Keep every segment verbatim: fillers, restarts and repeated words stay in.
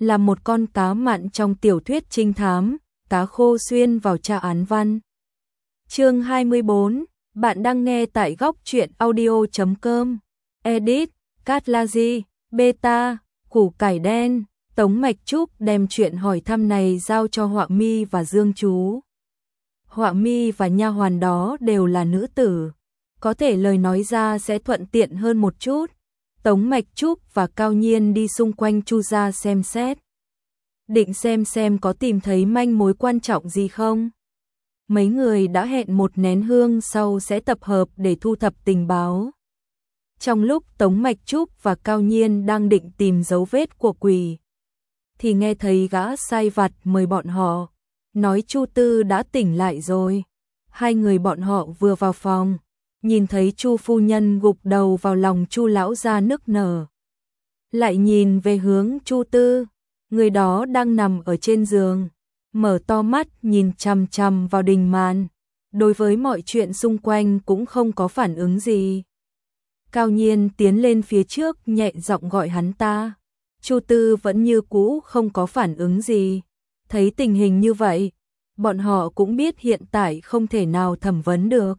là một con cá mặn trong tiểu thuyết trinh thám, cá khô xuyên vào tra án văn. Chương hai mươi bốn, bạn đang nghe tại góc truyện audio chấm com. Edit, Catlazy, Beta, củ cải đen. Tống Mạch Trúc đem chuyện hỏi thăm này giao cho Họa Mi và Dương Chú. Họa Mi và nha hoàn đó đều là nữ tử, có thể lời nói ra sẽ thuận tiện hơn một chút. Tống Mạch Trúc và Cao Nhiên đi xung quanh Chu gia xem xét, định xem xem có tìm thấy manh mối quan trọng gì không. Mấy người đã hẹn một nén hương sau sẽ tập hợp để thu thập tình báo. Trong lúc Tống Mạch Trúc và Cao Nhiên đang định tìm dấu vết của quỷ, thì nghe thấy gã sai vặt mời bọn họ, nói Chu Tư đã tỉnh lại rồi. Hai người bọn họ vừa vào phòng, nhìn thấy Chu phu nhân gục đầu vào lòng Chu lão gia nức nở. Lại nhìn về hướng Chu Tư, người đó đang nằm ở trên giường, mở to mắt nhìn chằm chằm vào đình màn, đối với mọi chuyện xung quanh cũng không có phản ứng gì. Cao Nhiên tiến lên phía trước nhẹ giọng gọi hắn ta. Chu Tư vẫn như cũ không có phản ứng gì. Thấy tình hình như vậy, bọn họ cũng biết hiện tại không thể nào thẩm vấn được.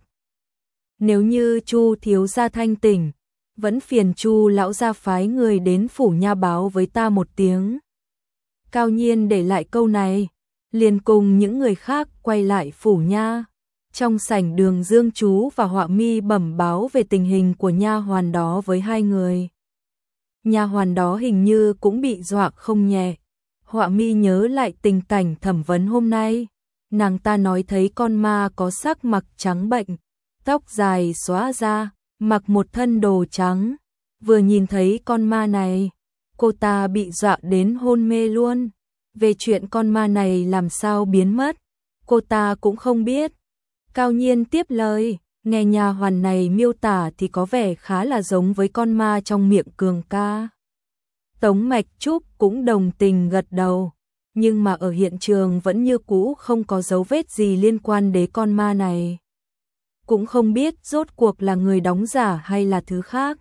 Nếu như Chu thiếu gia thanh tỉnh, vẫn phiền Chu lão gia phái người đến phủ nha báo với ta một tiếng. Cao Nhiên để lại câu này, liền cùng những người khác quay lại phủ nha. Trong sảnh đường, Dương Chú và Họa Mi bẩm báo về tình hình của nha hoàn đó với hai người. Nha hoàn đó hình như cũng bị dọa không nhẹ. Họa Mi nhớ lại tình cảnh thẩm vấn hôm nay, nàng ta nói thấy con ma có sắc mặt trắng bệnh, tóc dài xõa ra, mặc một thân đồ trắng. Vừa nhìn thấy con ma này, cô ta bị dọa đến hôn mê luôn. Về chuyện con ma này làm sao biến mất, cô ta cũng không biết. Cao Nhiên tiếp lời, nghe nha hoàn này miêu tả thì có vẻ khá là giống với con ma trong miệng Cường ca. Tống Mạch Trúc cũng đồng tình gật đầu, nhưng mà ở hiện trường vẫn như cũ không có dấu vết gì liên quan đến con ma này. Cũng không biết rốt cuộc là người đóng giả hay là thứ khác.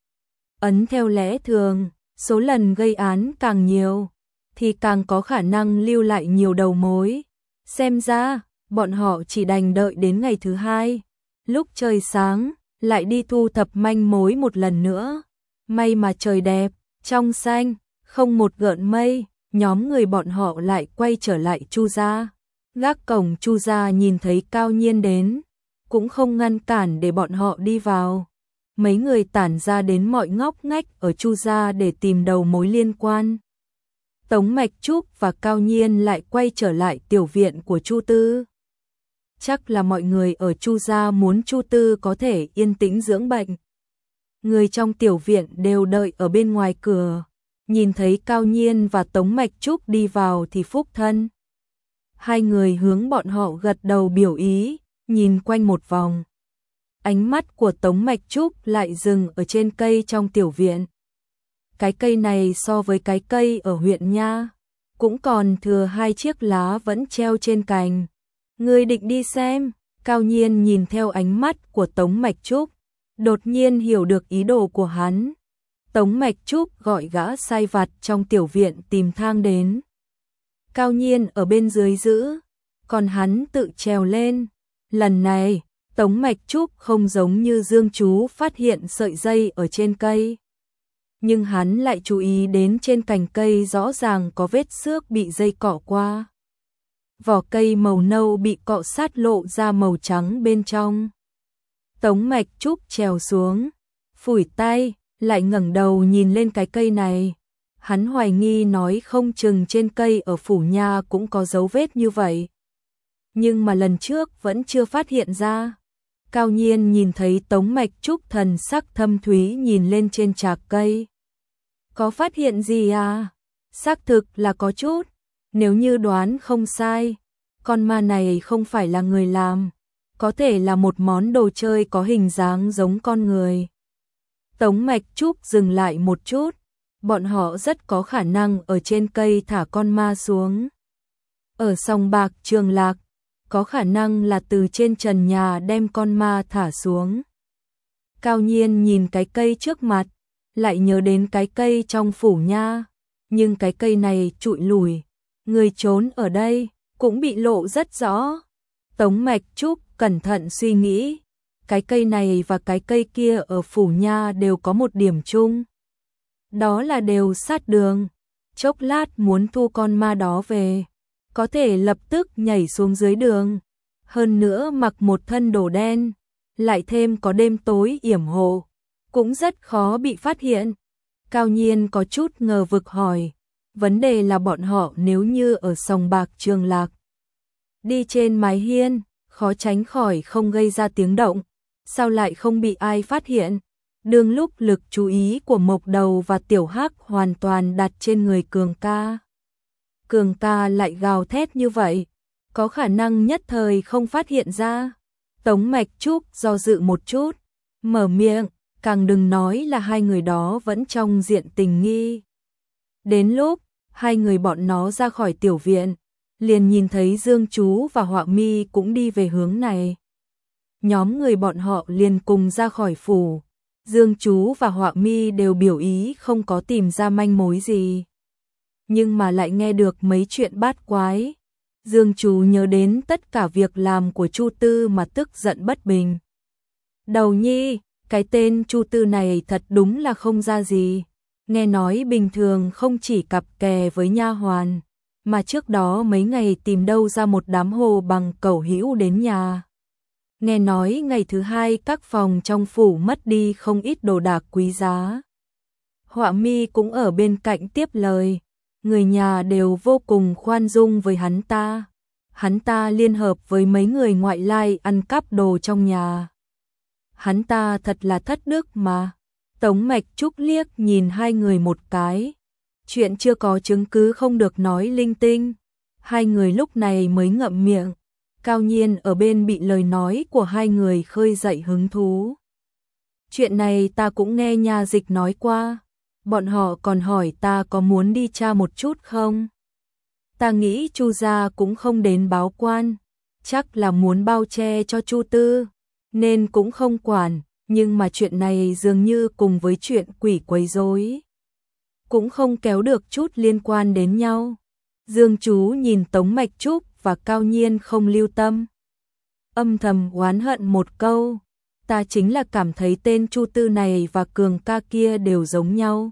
Ấn theo lẽ thường, số lần gây án càng nhiều, thì càng có khả năng lưu lại nhiều đầu mối. Xem ra, bọn họ chỉ đành đợi đến ngày thứ hai. Lúc trời sáng, lại đi thu thập manh mối một lần nữa. May mà trời đẹp, trong xanh, không một gợn mây, nhóm người bọn họ lại quay trở lại Chu gia. Gác cổng Chu gia nhìn thấy Cao Nhiên đến, cũng không ngăn cản để bọn họ đi vào. Mấy người tản ra đến mọi ngóc ngách ở Chu gia để tìm đầu mối liên quan. Tống Mạch Trúc và Cao Nhiên lại quay trở lại tiểu viện của Chu Tư. Chắc là mọi người ở Chu gia muốn Chu Tư có thể yên tĩnh dưỡng bệnh. Người trong tiểu viện đều đợi ở bên ngoài cửa, nhìn thấy Cao Nhiên và Tống Mạch Trúc đi vào thì phúc thân. Hai người hướng bọn họ gật đầu biểu ý, nhìn quanh một vòng. Ánh mắt của Tống Mạch Trúc lại dừng ở trên cây trong tiểu viện. Cái cây này so với cái cây ở huyện nha, cũng còn thừa hai chiếc lá vẫn treo trên cành. Ngươi định đi xem? Cao Nhiên nhìn theo ánh mắt của Tống Mạch Trúc, đột nhiên hiểu được ý đồ của hắn. Tống Mạch Trúc gọi gã sai vặt trong tiểu viện tìm thang đến. Cao Nhiên ở bên dưới giữ, còn hắn tự trèo lên. Lần này, Tống Mạch Trúc không giống như Dương Chú phát hiện sợi dây ở trên cây. Nhưng hắn lại chú ý đến trên cành cây rõ ràng có vết xước bị dây cọ qua. Vỏ cây màu nâu bị cọ sát lộ ra màu trắng bên trong. Tống Mạch Trúc trèo xuống, phủi tay, lại ngẩng đầu nhìn lên cái cây này. Hắn hoài nghi nói không chừng trên cây ở phủ nha cũng có dấu vết như vậy. Nhưng mà lần trước vẫn chưa phát hiện ra. Cao Nhiên nhìn thấy Tống Mạch Trúc thần sắc thâm thúy nhìn lên trên trạc cây. Có phát hiện gì à? Xác thực là có chút. Nếu như đoán không sai, con ma này không phải là người làm, có thể là một món đồ chơi có hình dáng giống con người. Tống Mạch Trúc dừng lại một chút, bọn họ rất có khả năng ở trên cây thả con ma xuống. Ở sòng bạc Trường Lạc, có khả năng là từ trên trần nhà đem con ma thả xuống. Cao Nhiên nhìn cái cây trước mặt, lại nhớ đến cái cây trong phủ nha. nhưng cái cây này trụi lùi, người trốn ở đây cũng bị lộ rất rõ. Tống Mạch Trúc cẩn thận suy nghĩ, cái cây này và cái cây kia ở Phủ Nha đều có một điểm chung. Đó là đều sát đường, chốc lát muốn thu con ma đó về, có thể lập tức nhảy xuống dưới đường. Hơn nữa mặc một thân đồ đen, lại thêm có đêm tối yểm hộ, cũng rất khó bị phát hiện. Cao Nhiên có chút ngờ vực hỏi, vấn đề là bọn họ nếu như ở sòng bạc Trường Lạc, đi trên mái hiên, khó tránh khỏi không gây ra tiếng động, sao lại không bị ai phát hiện? Đương lúc lực chú ý của Mộc Đầu và Tiểu Hắc hoàn toàn đặt trên người Cường ca. Cường ca lại gào thét như vậy, có khả năng nhất thời không phát hiện ra. Tống Mạch Trúc do dự một chút, mở miệng, càng đừng nói là hai người đó vẫn trong diện tình nghi. Đến lúc hai người bọn nó ra khỏi tiểu viện, liền nhìn thấy Dương Chú và Họa Mi cũng đi về hướng này. Nhóm người bọn họ liền cùng ra khỏi phủ. Dương Chú và Họa Mi đều biểu ý không có tìm ra manh mối gì, nhưng mà lại nghe được mấy chuyện bát quái. Dương Chú nhớ đến tất cả việc làm của Chu Tư mà tức giận bất bình. Đầu nhi, cái tên Chu Tư này thật đúng là không ra gì. Nghe nói bình thường không chỉ cặp kè với nha hoàn, mà trước đó mấy ngày tìm đâu ra một đám hồ bằng cẩu hữu đến nhà. Nghe nói ngày thứ hai các phòng trong phủ mất đi không ít đồ đạc quý giá. Họa Mi cũng ở bên cạnh tiếp lời, người nhà đều vô cùng khoan dung với hắn ta. Hắn ta liên hợp với mấy người ngoại lai ăn cắp đồ trong nhà. Hắn ta thật là thất đức mà. Tống Mạch Trúc liếc nhìn hai người một cái. Chuyện chưa có chứng cứ không được nói linh tinh. Hai người lúc này mới ngậm miệng. Cao Nhiên ở bên bị lời nói của hai người khơi dậy hứng thú. Chuyện này ta cũng nghe nha dịch nói qua. Bọn họ còn hỏi ta có muốn đi tra một chút không? Ta nghĩ Chu gia cũng không đến báo quan, chắc là muốn bao che cho Chu Tư, nên cũng không quản, nhưng mà chuyện này dường như cùng với chuyện quỷ quấy rối, cũng không kéo được chút liên quan đến nhau. Dương Chú nhìn Tống Mạch Trúc và Cao Nhiên không lưu tâm, âm thầm oán hận một câu, ta chính là cảm thấy tên Chu Tư này và Cường ca kia đều giống nhau,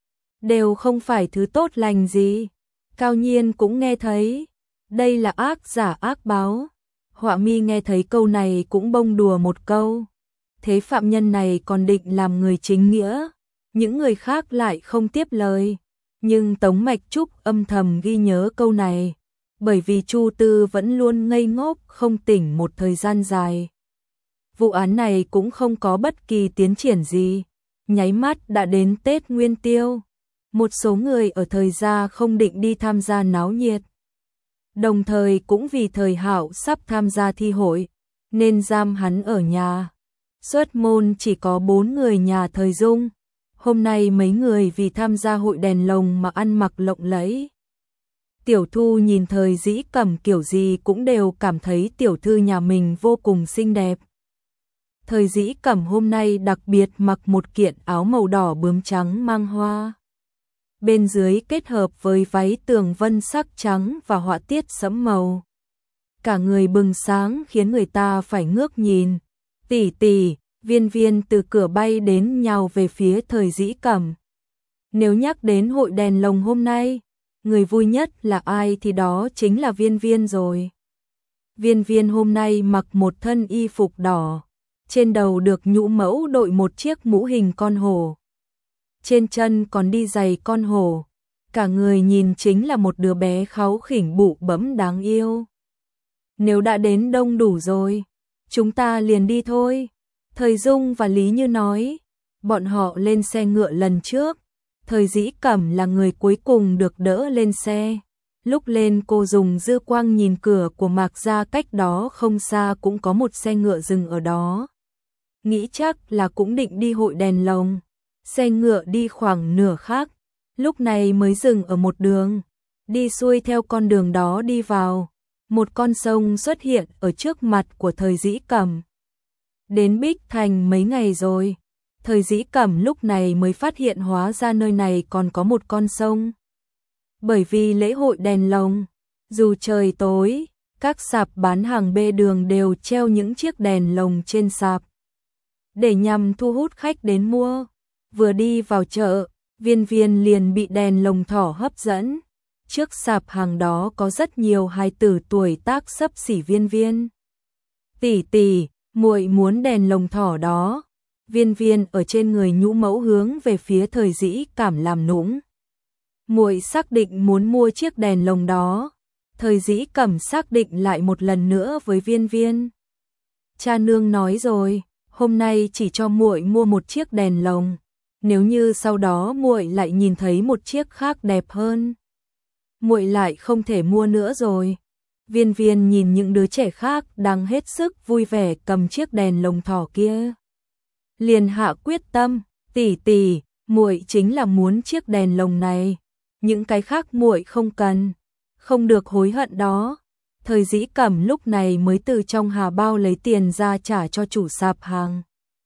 đều không phải thứ tốt lành gì. Cao Nhiên cũng nghe thấy, đây là ác giả ác báo. Họa Mi nghe thấy câu này cũng bông đùa một câu, thế phạm nhân này còn định làm người chính nghĩa. Những người khác lại không tiếp lời, nhưng Tống Mạch Trúc âm thầm ghi nhớ câu này, bởi vì Chu Tư vẫn luôn ngây ngốc không tỉnh một thời gian dài. Vụ án này cũng không có bất kỳ tiến triển gì, nháy mắt đã đến Tết Nguyên Tiêu. Một số người ở thời gia không định đi tham gia náo nhiệt. Đồng thời cũng vì thời Hạo sắp tham gia thi hội, nên giam hắn ở nhà. Xuất môn chỉ có bốn người nhà thời Dung. Hôm nay mấy người vì tham gia hội đèn lồng mà ăn mặc lộng lẫy. Tiểu Thu nhìn thời Dĩ Cẩm kiểu gì cũng đều cảm thấy tiểu thư nhà mình vô cùng xinh đẹp. Thời Dĩ Cẩm hôm nay đặc biệt mặc một kiện áo màu đỏ bướm trắng mang hoa. Bên dưới kết hợp với váy tường vân sắc trắng và họa tiết sẫm màu. Cả người bừng sáng khiến người ta phải ngước nhìn. Tỷ tỷ, Viên Viên từ cửa bay đến nhào về phía thời Dĩ Cẩm. Nếu nhắc đến hội đèn lồng hôm nay, người vui nhất là ai thì đó chính là Viên Viên rồi. Viên Viên hôm nay mặc một thân y phục đỏ, trên đầu được nhũ mẫu đội một chiếc mũ hình con hổ. Trên chân còn đi giày con hổ, cả người nhìn chính là một đứa bé kháu khỉnh bụ bẫm đáng yêu. Nếu đã đến đông đủ rồi, chúng ta liền đi thôi. Thời Dung và Lý Như nói, bọn họ lên xe ngựa lần trước, thời Dĩ Cẩm là người cuối cùng được đỡ lên xe. Lúc lên cô dùng dư quang nhìn cửa của Mạc gia cách đó không xa cũng có một xe ngựa dừng ở đó. Nghĩ chắc là cũng định đi hội đèn lồng. Xe ngựa đi khoảng nửa khắc, lúc này mới dừng ở một đường, đi xuôi theo con đường đó đi vào. Một con sông xuất hiện ở trước mặt của thời Dĩ Cẩm. Đến Bích Thành mấy ngày rồi, thời Dĩ Cẩm lúc này mới phát hiện hóa ra nơi này còn có một con sông. Bởi vì lễ hội đèn lồng, dù trời tối, các sạp bán hàng bê đường đều treo những chiếc đèn lồng trên sạp để nhằm thu hút khách đến mua. Vừa đi vào chợ, Viên Viên liền bị đèn lồng thỏ hấp dẫn. Trước sạp hàng đó có rất nhiều hài tử tuổi tác xấp xỉ Viên Viên. "Tỷ tỷ, muội muốn đèn lồng thỏ đó." Viên Viên ở trên người Nhũ Mẫu hướng về phía Thời Dĩ Cảm làm nũng. "Muội xác định muốn mua chiếc đèn lồng đó." Thời Dĩ Cẩm xác định lại một lần nữa với Viên Viên. "Cha nương nói rồi, hôm nay chỉ cho muội mua một chiếc đèn lồng, nếu như sau đó muội lại nhìn thấy một chiếc khác đẹp hơn, muội lại không thể mua nữa rồi." Viên Viên nhìn những đứa trẻ khác đang hết sức vui vẻ cầm chiếc đèn lồng thỏ kia, liền hạ quyết tâm, "Tỷ tỷ, muội chính là muốn chiếc đèn lồng này, những cái khác muội không cần, không được hối hận đó." Thời Dĩ Cẩm lúc này mới từ trong hà bao lấy tiền ra trả cho chủ sạp hàng.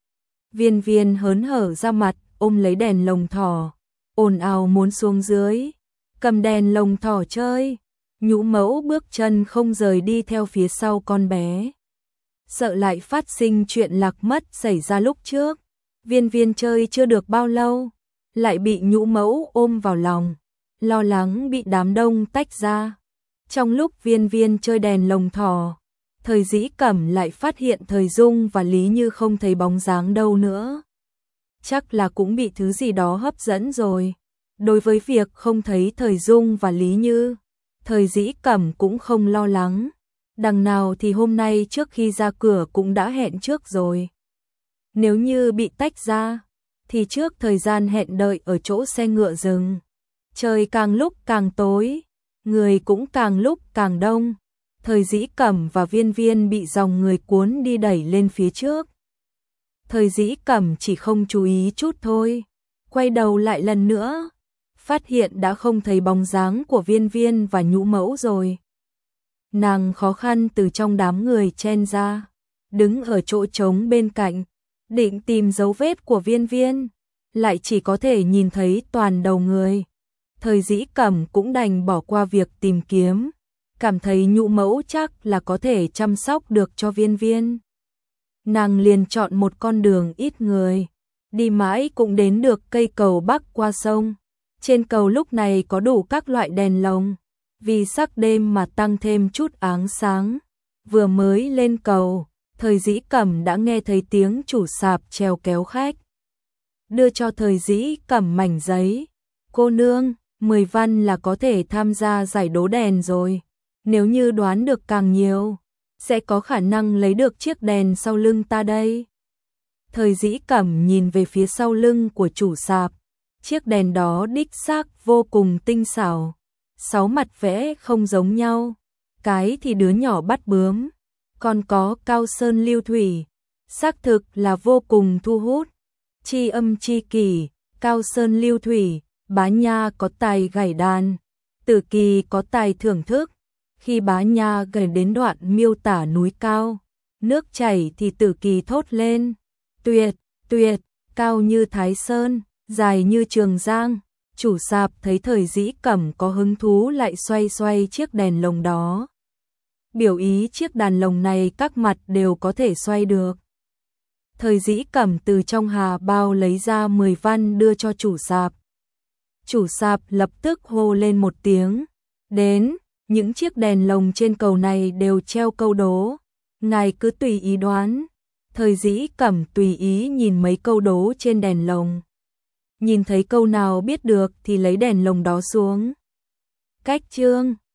Viên Viên hớn hở ra mặt, ôm lấy đèn lồng thỏ, ồn ào muốn xuống dưới, cầm đèn lồng thỏ chơi. Nhũ Mẫu bước chân không rời đi theo phía sau con bé, sợ lại phát sinh chuyện lạc mất xảy ra lúc trước. Viên Viên chơi chưa được bao lâu, lại bị Nhũ Mẫu ôm vào lòng, lo lắng bị đám đông tách ra. Trong lúc Viên Viên chơi đèn lồng thỏ, Thời Dĩ Cẩm lại phát hiện Thời Dung và Lý Như không thấy bóng dáng đâu nữa. Chắc là cũng bị thứ gì đó hấp dẫn rồi. Đối với việc không thấy Thời Dung và Lý Như, Thời Dĩ Cẩm cũng không lo lắng. Đằng nào thì hôm nay trước khi ra cửa cũng đã hẹn trước rồi. Nếu như bị tách ra, thì trước thời gian hẹn đợi ở chỗ xe ngựa dừng. Trời càng lúc càng tối, người cũng càng lúc càng đông. Thời Dĩ Cẩm và Viên Viên bị dòng người cuốn đi đẩy lên phía trước. Thời Dĩ Cẩm chỉ không chú ý chút thôi, quay đầu lại lần nữa, phát hiện đã không thấy bóng dáng của Viên Viên và Nhũ Mẫu rồi. Nàng khó khăn từ trong đám người chen ra, đứng ở chỗ trống bên cạnh, định tìm dấu vết của Viên Viên, lại chỉ có thể nhìn thấy toàn đầu người. Thời Dĩ Cẩm cũng đành bỏ qua việc tìm kiếm, cảm thấy Nhũ Mẫu chắc là có thể chăm sóc được cho Viên Viên. Nàng liền chọn một con đường ít người, đi mãi cũng đến được cây cầu bắc qua sông. Trên cầu lúc này có đủ các loại đèn lồng, vì sắc đêm mà tăng thêm chút áng sáng. Vừa mới lên cầu, Thời Dĩ Cẩm đã nghe thấy tiếng chủ sạp treo kéo khách. Đưa cho Thời Dĩ Cẩm mảnh giấy. "Cô nương, mười văn là có thể tham gia giải đố đèn rồi. Nếu như đoán được càng nhiều, sẽ có khả năng lấy được chiếc đèn sau lưng ta đây." Thời Dĩ Cẩm nhìn về phía sau lưng của chủ sạp. Chiếc đèn đó đích xác vô cùng tinh xảo, sáu mặt vẽ không giống nhau, cái thì đứa nhỏ bắt bướm, còn có cao sơn lưu thủy, xác thực là vô cùng thu hút. Chi âm chi kỷ, cao sơn lưu thủy, Bá Nha có tài gảy đàn, Tử Kỳ có tài thưởng thức. Khi Bá Nha gần đến đoạn miêu tả núi cao, nước chảy thì Tử Kỳ thốt lên, "Tuyệt, tuyệt, cao như Thái Sơn, dài như Trường Giang." Chủ sạp thấy Thời Dĩ Cẩm có hứng thú lại xoay xoay chiếc đèn lồng đó, biểu ý chiếc đàn lồng này các mặt đều có thể xoay được. Thời Dĩ Cẩm từ trong hà bao lấy ra mười văn đưa cho chủ sạp. Chủ sạp lập tức hô lên một tiếng, "Đến." Những chiếc đèn lồng trên cầu này đều treo câu đố, ngài cứ tùy ý đoán. Thời Dĩ Cẩm tùy ý nhìn mấy câu đố trên đèn lồng, nhìn thấy câu nào biết được thì lấy đèn lồng đó xuống. Cách chương